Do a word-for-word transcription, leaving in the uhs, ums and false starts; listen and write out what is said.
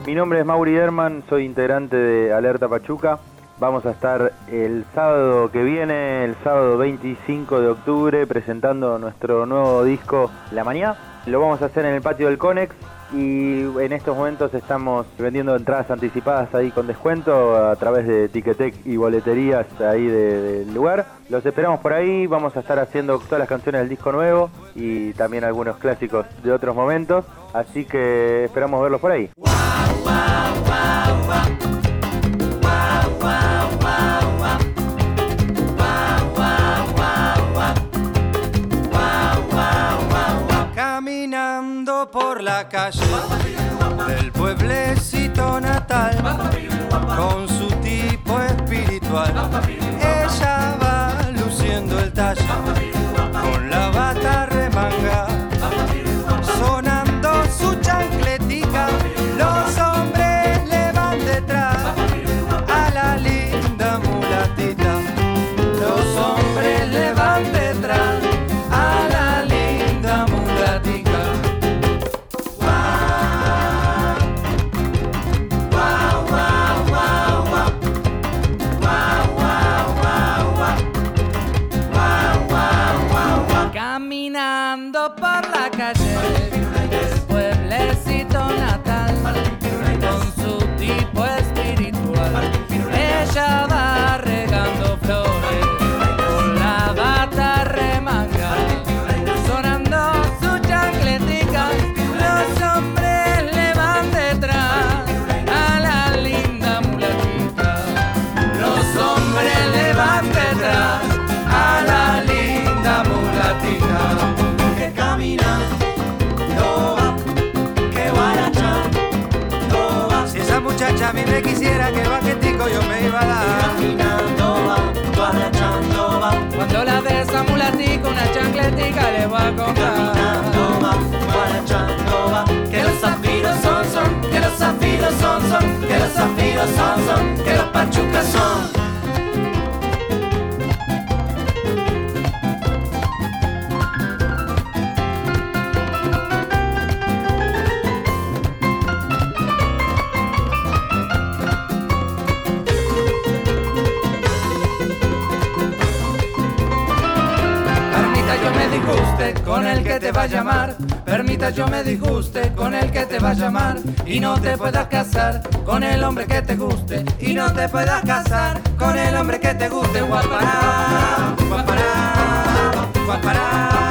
Mi nombre es Mauri Derman, soy integrante de Alerta Pachuca. Vamos a estar el sábado que viene, el sábado veinticinco de octubre, presentando nuestro nuevo disco La Mañá. Lo vamos a hacer en el patio del Conex y en estos momentos estamos vendiendo entradas anticipadas ahí con descuento a través de Ticketek y boleterías ahí de, del lugar. Los esperamos por ahí, vamos a estar haciendo todas las canciones del disco nuevo y también algunos clásicos de otros momentos, así que esperamos verlos por ahí. Wow, wow, wow, wow. Caminando por la calle del pueblecito natal, con su tipo espiritual, ella va luciendo el talle, con la bata remanga, sonando su chancletica, los hombres le van detrás a la linda mulatita, los hombres le van detrás a la linda mulatita. Caminando por la calle del pueblecito natal, con su tipo espiritual, ella va regando flores con la bata remanga, sonando su chancletica, los hombres le van detrás a la linda mulatita, los hombres le van detrás a la linda mulatita. Que camina, no va, que guaracha, no va. Si esa muchacha a mí me quisiera, que baquetico yo me iba a dar. Caminando va, guarachando va. Cuando la de esa mulatico, una chancletica le voy a comprar. Caminando va, guarachando va. Que los zafiros son, son, que los zafiros son, son, que los zafiros son, son, que los pachucas son. Con el que te va a llamar, permita yo me disguste con el que te va a llamar y no te puedas casar con el hombre que te guste y no te puedas casar con el hombre que te guste. Guapará, guapará, guapará.